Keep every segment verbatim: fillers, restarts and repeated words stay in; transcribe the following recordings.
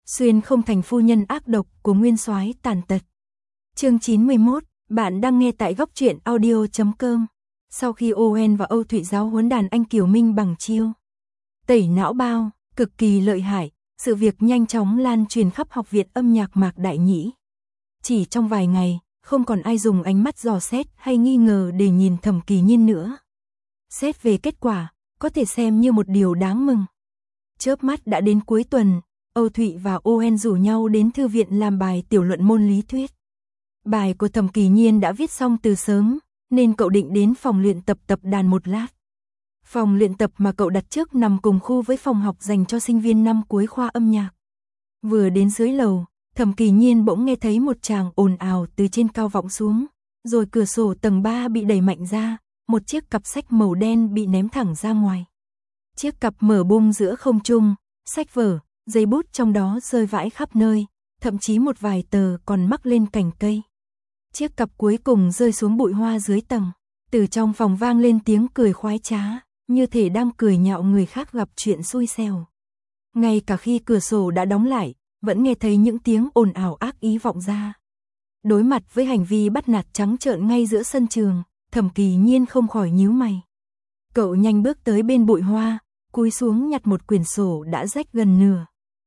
Xuyên không thành phu nhân ác độc của nguyên soái tàn tật. Chương chín mươi mốt, bạn đang nghe tại góc truyện audio chấm com. Sau khi Owen và Âu Thụy giáo huấn đàn anh Kiều Minh bằng chiêu tẩy não bao, cực kỳ lợi hại, sự việc nhanh chóng lan truyền khắp học viện âm nhạc Mạc Đại Nhĩ. Chỉ trong vài ngày, không còn ai dùng ánh mắt dò xét hay nghi ngờ để nhìn Thẩm Kỳ Nhiên nữa. Xét về kết quả, có thể xem như một điều đáng mừng. Chớp mắt đã đến cuối tuần, Âu Thụy và Owen rủ nhau đến thư viện làm bài tiểu luận môn lý thuyết. Bài của Thẩm Kỳ Nhiên đã viết xong từ sớm, nên cậu định đến phòng luyện tập tập đàn một lát. Phòng luyện tập mà cậu đặt trước nằm cùng khu với phòng học dành cho sinh viên năm cuối khoa âm nhạc. Vừa đến dưới lầu, Thẩm Kỳ Nhiên bỗng nghe thấy một tràng ồn ào từ trên cao vọng xuống, rồi cửa sổ tầng ba bị đẩy mạnh ra, một chiếc cặp sách màu đen bị ném thẳng ra ngoài. Chiếc cặp mở bung giữa không trung, sách vở, giấy bút trong đó rơi vãi khắp nơi, thậm chí một vài tờ còn mắc lên cành cây. Chiếc cặp cuối cùng rơi xuống bụi hoa dưới tầng, từ trong phòng vang lên tiếng cười khoái trá, như thể đang cười nhạo người khác gặp chuyện xui xẻo. Ngay cả khi cửa sổ đã đóng lại, vẫn nghe thấy những tiếng ồn ào ác ý vọng ra. Đối mặt với hành vi bắt nạt trắng trợn ngay giữa sân trường, Thẩm Kỳ Nhiên không khỏi nhíu mày. Cậu nhanh bước tới bên bụi hoa, cúi xuống nhặt một quyển sổ đã rách gần nửa.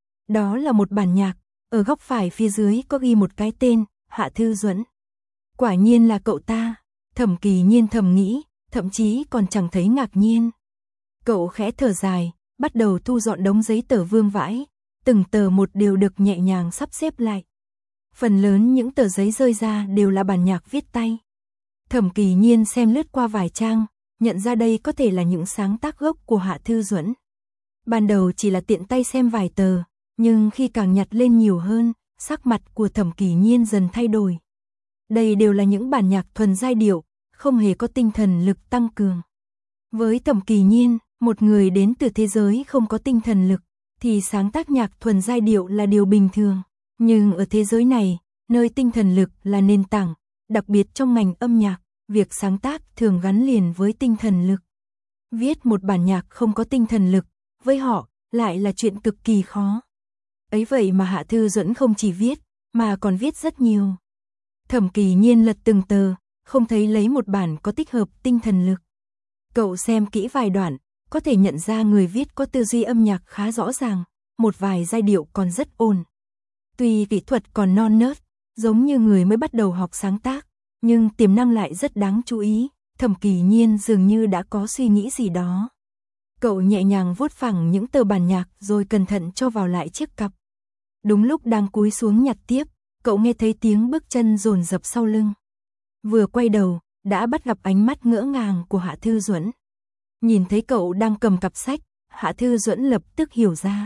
Đó là một bản nhạc, ở góc phải phía dưới có ghi một cái tên, Hạ Thư Duẫn. Quả nhiên là cậu ta, Thẩm Kỳ Nhiên thầm nghĩ, thậm chí còn chẳng thấy ngạc nhiên. Cậu khẽ thở dài, bắt đầu thu dọn đống giấy tờ vương vãi, từng tờ một đều được nhẹ nhàng sắp xếp lại. Phần lớn những tờ giấy rơi ra đều là bản nhạc viết tay. Thẩm Kỳ Nhiên xem lướt qua vài trang, nhận ra đây có thể là những sáng tác gốc của Hạ Thư Duẫn. Ban đầu chỉ là tiện tay xem vài tờ, nhưng khi càng nhặt lên nhiều hơn, sắc mặt của Thẩm Kỳ Nhiên dần thay đổi. Đây đều là những bản nhạc thuần giai điệu, không hề có tinh thần lực tăng cường. Với Thẩm Kỳ Nhiên, một người đến từ thế giới không có tinh thần lực, thì sáng tác nhạc thuần giai điệu là điều bình thường. Nhưng ở thế giới này, nơi tinh thần lực là nền tảng, đặc biệt trong ngành âm nhạc, việc sáng tác thường gắn liền với tinh thần lực. Viết một bản nhạc không có tinh thần lực, với họ, lại là chuyện cực kỳ khó. Ấy vậy mà Hạ Thư Duẫn không chỉ viết, mà còn viết rất nhiều. Thẩm Kỳ Nhiên lật từng tờ, không thấy lấy một bản có tích hợp tinh thần lực. Cậu xem kỹ vài đoạn, có thể nhận ra người viết có tư duy âm nhạc khá rõ ràng, một vài giai điệu còn rất ổn. Tuy kỹ thuật còn non nớt, giống như người mới bắt đầu học sáng tác, nhưng tiềm năng lại rất đáng chú ý. Thẩm Kỳ Nhiên dường như đã có suy nghĩ gì đó. Cậu nhẹ nhàng vuốt phẳng những tờ bản nhạc rồi cẩn thận cho vào lại chiếc cặp. Đúng lúc đang cúi xuống nhặt tiếp, cậu nghe thấy tiếng bước chân dồn dập sau lưng. Vừa quay đầu, đã bắt gặp ánh mắt ngỡ ngàng của Hạ Thư Duẫn. Nhìn thấy cậu đang cầm cặp sách, Hạ Thư Duẫn lập tức hiểu ra.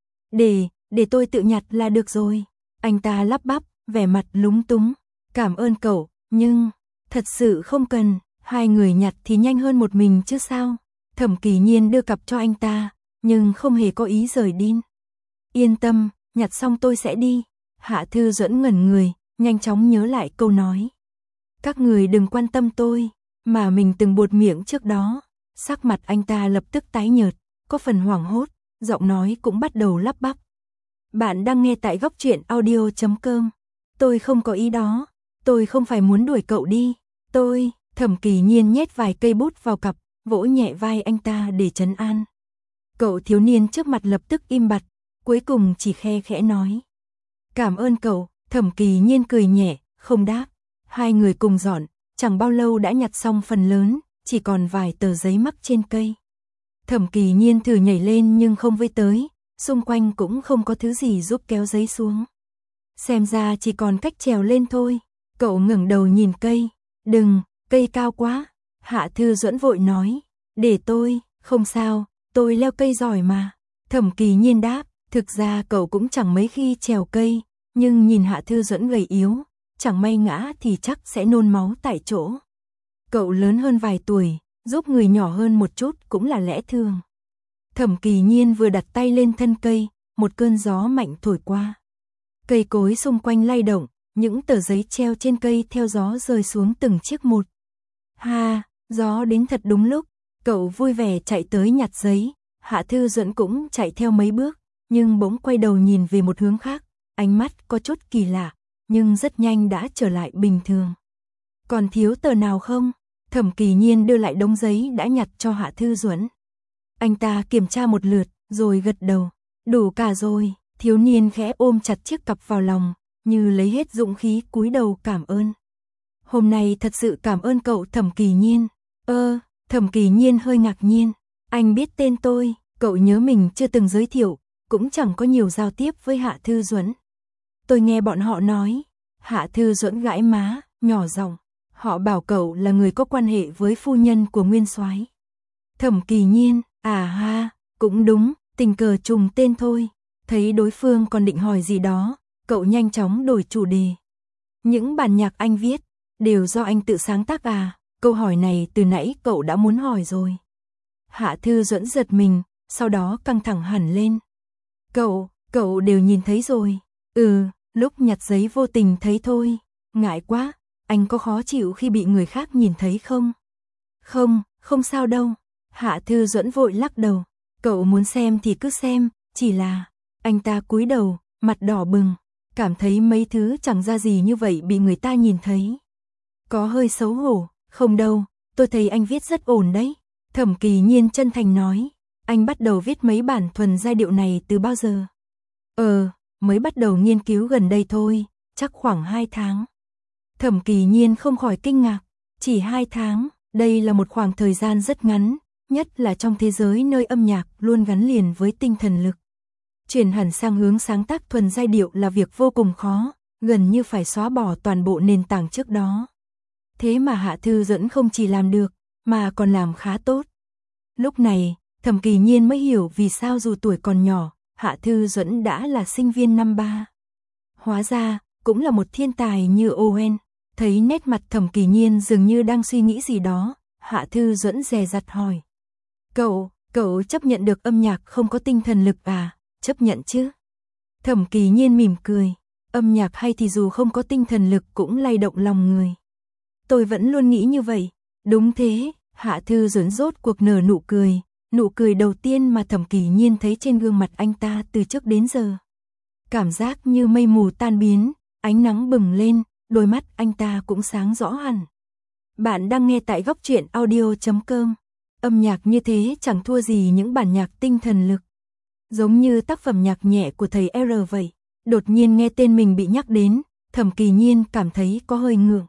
Để, để tôi tự nhặt là được rồi. Anh ta lắp bắp, vẻ mặt lúng túng. Cảm ơn cậu, nhưng, thật sự không cần, hai người nhặt thì nhanh hơn một mình chứ sao. Thẩm Kỳ Nhiên đưa cặp cho anh ta, nhưng không hề có ý rời đi. Yên tâm, nhặt xong tôi sẽ đi. Hạ Thư Duẫn ngẩn người, nhanh chóng nhớ lại câu nói. Các người đừng quan tâm tôi, mà mình từng buột miệng trước đó. Sắc mặt anh ta lập tức tái nhợt, có phần hoảng hốt, giọng nói cũng bắt đầu lắp bắp. Bạn đang nghe tại góc truyện audio chấm com. Tôi không có ý đó, tôi không phải muốn đuổi cậu đi. Tôi, Thẩm Kỳ Nhiên nhét vài cây bút vào cặp, vỗ nhẹ vai anh ta để trấn an. Cậu thiếu niên trước mặt lập tức im bặt, cuối cùng chỉ khe khẽ nói. Cảm ơn cậu. Thẩm Kỳ Nhiên cười nhẹ, không đáp. Hai người cùng dọn, chẳng bao lâu đã nhặt xong phần lớn, chỉ còn vài tờ giấy mắc trên cây. Thẩm Kỳ Nhiên thử nhảy lên nhưng không với tới, xung quanh cũng không có thứ gì giúp kéo giấy xuống. Xem ra chỉ còn cách trèo lên thôi. Cậu ngẩng đầu nhìn cây. Đừng, cây cao quá. Hạ Thư Duẫn vội nói. Để tôi, không sao, tôi leo cây giỏi mà. Thẩm Kỳ Nhiên đáp, thực ra cậu cũng chẳng mấy khi trèo cây, nhưng nhìn Hạ Thư Duẫn gầy yếu, chẳng may ngã thì chắc sẽ nôn máu tại chỗ. Cậu lớn hơn vài tuổi, giúp người nhỏ hơn một chút cũng là lẽ thường. Thẩm Kỳ Nhiên vừa đặt tay lên thân cây, một cơn gió mạnh thổi qua. Cây cối xung quanh lay động, những tờ giấy treo trên cây theo gió rơi xuống từng chiếc một. Ha, gió đến thật đúng lúc, cậu vui vẻ chạy tới nhặt giấy, Hạ Thư Duẫn cũng chạy theo mấy bước, nhưng bỗng quay đầu nhìn về một hướng khác, ánh mắt có chút kỳ lạ, nhưng rất nhanh đã trở lại bình thường. Còn thiếu tờ nào không? Thẩm Kỳ Nhiên đưa lại đống giấy đã nhặt cho Hạ Thư Duẫn. Anh ta kiểm tra một lượt, rồi gật đầu. Đủ cả rồi, thiếu niên khẽ ôm chặt chiếc cặp vào lòng, như lấy hết dũng khí cúi đầu cảm ơn. Hôm nay thật sự cảm ơn cậu Thẩm Kỳ Nhiên. Ơ, Thẩm Kỳ Nhiên hơi ngạc nhiên. Anh biết tên tôi, cậu nhớ mình chưa từng giới thiệu, cũng chẳng có nhiều giao tiếp với Hạ Thư Duẫn. Tôi nghe bọn họ nói. Hạ Thư Duẫn gãi má, nhỏ giọng. Họ bảo cậu là người có quan hệ với phu nhân của Nguyên Soái. Thẩm Kỳ Nhiên, à ha, cũng đúng, tình cờ trùng tên thôi. Thấy đối phương còn định hỏi gì đó, cậu nhanh chóng đổi chủ đề. Những bản nhạc anh viết, đều do anh tự sáng tác à? Câu hỏi này từ nãy cậu đã muốn hỏi rồi. Hạ Thư Duẫn giật mình, sau đó căng thẳng hẳn lên. Cậu, cậu đều nhìn thấy rồi. Ừ, lúc nhặt giấy vô tình thấy thôi. Ngại quá, anh có khó chịu khi bị người khác nhìn thấy không? Không, không sao đâu. Hạ Thư Duẫn vội lắc đầu. Cậu muốn xem thì cứ xem, chỉ là... Anh ta cúi đầu, mặt đỏ bừng, cảm thấy mấy thứ chẳng ra gì như vậy bị người ta nhìn thấy. Có hơi xấu hổ, không đâu, tôi thấy anh viết rất ổn đấy. Thẩm Kỳ Nhiên chân thành nói, anh bắt đầu viết mấy bản thuần giai điệu này từ bao giờ? Ờ, mới bắt đầu nghiên cứu gần đây thôi, chắc khoảng hai tháng. Thẩm Kỳ Nhiên không khỏi kinh ngạc, chỉ hai tháng, đây là một khoảng thời gian rất ngắn, nhất là trong thế giới nơi âm nhạc luôn gắn liền với tinh thần lực. Chuyển hẳn sang hướng sáng tác thuần giai điệu là việc vô cùng khó, gần như phải xóa bỏ toàn bộ nền tảng trước đó. Thế mà Hạ Thư Duẫn không chỉ làm được, mà còn làm khá tốt. Lúc này, Thẩm Kỳ Nhiên mới hiểu vì sao dù tuổi còn nhỏ, Hạ Thư Duẫn đã là sinh viên năm ba. Hóa ra, cũng là một thiên tài như Owen. Thấy nét mặt Thẩm Kỳ Nhiên dường như đang suy nghĩ gì đó, Hạ Thư Duẫn dè dặt hỏi. Cậu, cậu chấp nhận được âm nhạc không có tinh thần lực à? Chấp nhận chứ? Thẩm Kỳ Nhiên mỉm cười. Âm nhạc hay thì dù không có tinh thần lực cũng lay động lòng người. Tôi vẫn luôn nghĩ như vậy. Đúng thế, Hạ Thư Duẫn rốt cuộc nở nụ cười. Nụ cười đầu tiên mà Thẩm Kỳ Nhiên thấy trên gương mặt anh ta từ trước đến giờ. Cảm giác như mây mù tan biến, ánh nắng bừng lên, đôi mắt anh ta cũng sáng rõ hẳn. Bạn đang nghe tại góc truyện audio chấm com. Âm nhạc như thế chẳng thua gì những bản nhạc tinh thần lực. Giống như tác phẩm nhạc nhẹ của thầy R vậy. Đột nhiên nghe tên mình bị nhắc đến, Thẩm Kỳ Nhiên cảm thấy có hơi ngượng.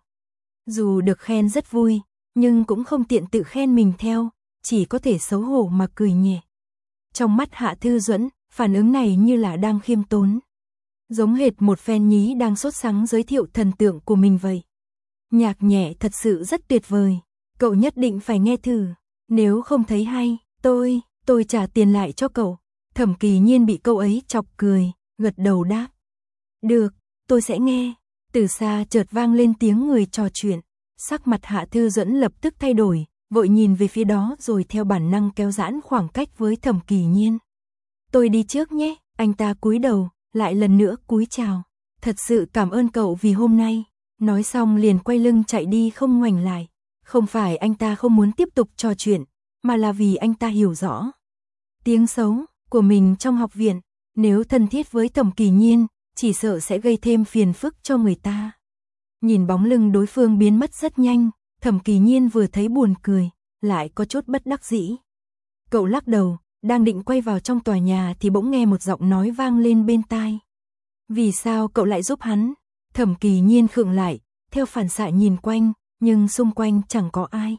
Dù được khen rất vui, nhưng cũng không tiện tự khen mình theo, chỉ có thể xấu hổ mà cười nhẹ. Trong mắt Hạ Thư Duẫn, phản ứng này như là đang khiêm tốn. Giống hệt một fan nhí đang sốt sắng giới thiệu thần tượng của mình vậy. Nhạc nhẹ thật sự rất tuyệt vời, cậu nhất định phải nghe thử. Nếu không thấy hay, tôi, tôi trả tiền lại cho cậu. Thẩm Kỳ Nhiên bị câu ấy chọc cười, gật đầu đáp. Được, tôi sẽ nghe. Từ xa chợt vang lên tiếng người trò chuyện. Sắc mặt Hạ Thư Duẫn lập tức thay đổi, vội nhìn về phía đó rồi theo bản năng kéo giãn khoảng cách với Thẩm Kỳ Nhiên. Tôi đi trước nhé. Anh ta cúi đầu, lại lần nữa cúi chào. Thật sự cảm ơn cậu vì hôm nay. Nói xong liền quay lưng chạy đi không ngoảnh lại. Không phải anh ta không muốn tiếp tục trò chuyện, mà là vì anh ta hiểu rõ tiếng xấu của mình trong học viện, nếu thân thiết với Thẩm Kỳ Nhiên, chỉ sợ sẽ gây thêm phiền phức cho người ta. Nhìn bóng lưng đối phương biến mất rất nhanh, Thẩm Kỳ Nhiên vừa thấy buồn cười, lại có chút bất đắc dĩ. Cậu lắc đầu, đang định quay vào trong tòa nhà thì bỗng nghe một giọng nói vang lên bên tai. Vì sao cậu lại giúp hắn? Thẩm Kỳ Nhiên khựng lại, theo phản xạ nhìn quanh, nhưng xung quanh chẳng có ai.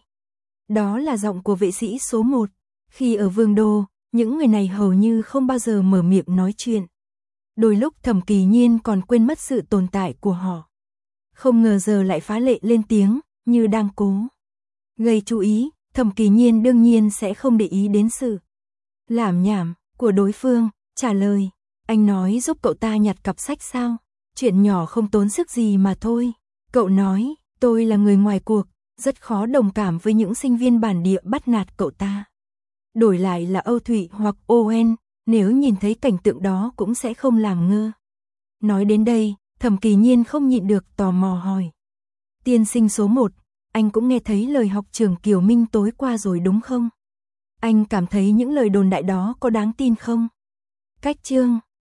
Đó là giọng của vệ sĩ số một. Khi ở Vương Đô, những người này hầu như không bao giờ mở miệng nói chuyện. Đôi lúc Thẩm Kỳ Nhiên còn quên mất sự tồn tại của họ. Không ngờ giờ lại phá lệ lên tiếng, như đang cố gây chú ý. Thẩm Kỳ Nhiên đương nhiên sẽ không để ý đến sự lảm nhảm của đối phương, trả lời. Anh nói giúp cậu ta nhặt cặp sách sao? Chuyện nhỏ không tốn sức gì mà thôi. Cậu nói, tôi là người ngoài cuộc, rất khó đồng cảm với những sinh viên bản địa bắt nạt cậu ta. Đổi lại là Âu Thụy hoặc Owen, nếu nhìn thấy cảnh tượng đó cũng sẽ không làm ngơ. Nói đến đây, Thẩm Kỳ Nhiên không nhịn được tò mò hỏi. Tiên sinh số một, anh cũng nghe thấy lời học trưởng Kiều Minh tối qua rồi đúng không? Anh cảm thấy những lời đồn đại đó có đáng tin không? Cách chương